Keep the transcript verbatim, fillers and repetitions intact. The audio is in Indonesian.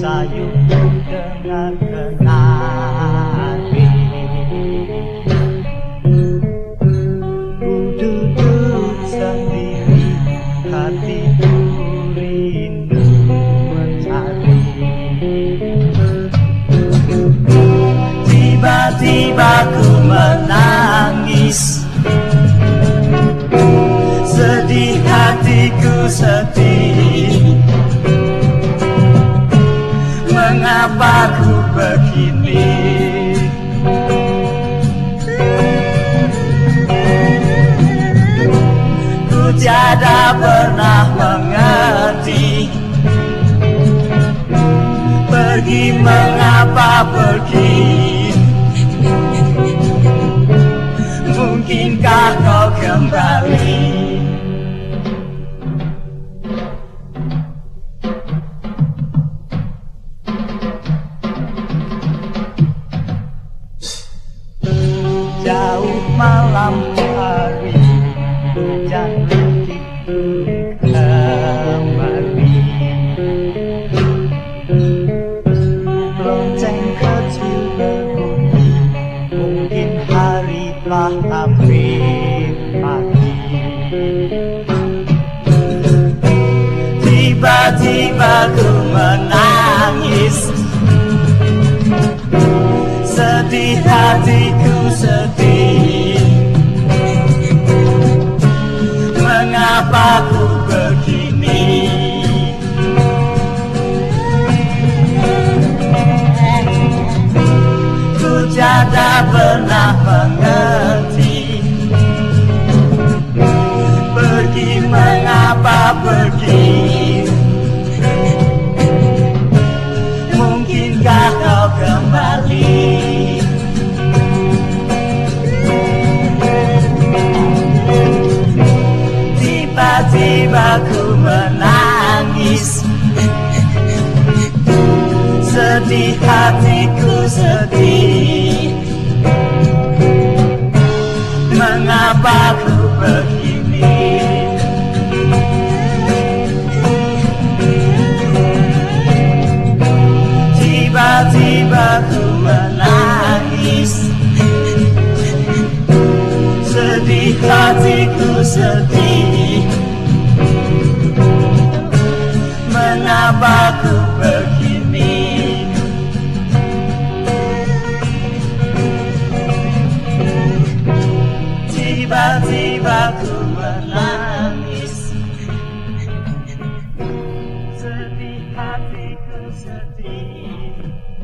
sayup dengan kenari. Ku duduk sendiri, hatiku rindu mencari. Tiba-tiba ku menangis, sedih hatiku sedih. Mengapa ku begini? Ku tiada pernah mengerti. Pergi mengapa pergi? Mungkinkah kau kembali? Jauh malam hari, hujan begitu kembali. Lonceng kecil berbunyi, mungkin hari telah hampir pagi. Tiba-tiba ku menangis, sedih hatiku sedih. Mengapa ku begini? Ku tiada pernah mengerti. Pergi mengapa pergi? Mungkinkah kau kembali? Tiba-tiba ku menangis, sedih hatiku sedih. Mengapa ku begini? Tiba-tiba ku menangis, sedih hatiku sedih. Mengapa ku begini? Tiba-tiba ku menangis, sedih hatiku sedih.